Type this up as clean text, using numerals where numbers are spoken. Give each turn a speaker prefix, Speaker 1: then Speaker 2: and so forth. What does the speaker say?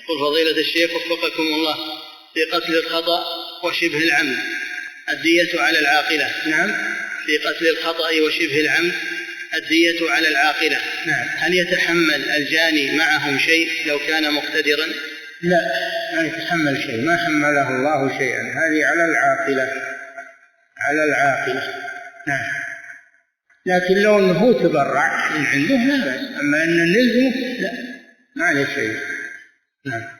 Speaker 1: فضيلة الشيخ وفقكم الله، في قتل الخطأ وشبه العمد الدية على العاقلة.
Speaker 2: نعم.
Speaker 1: في قتل الخطأ وشبه العمد الدية على العاقلة.
Speaker 2: نعم.
Speaker 1: هل يتحمل الجاني معهم شيء لو كان مقتدرا؟
Speaker 2: لا، ما يتحمل شيء، ما حمله الله شيئا، هذه على العاقلة. نعم. لكن لو أنه تبرع من عنده لا بأس، أما أن نلزمه لا، ما عليه شيء. نعم.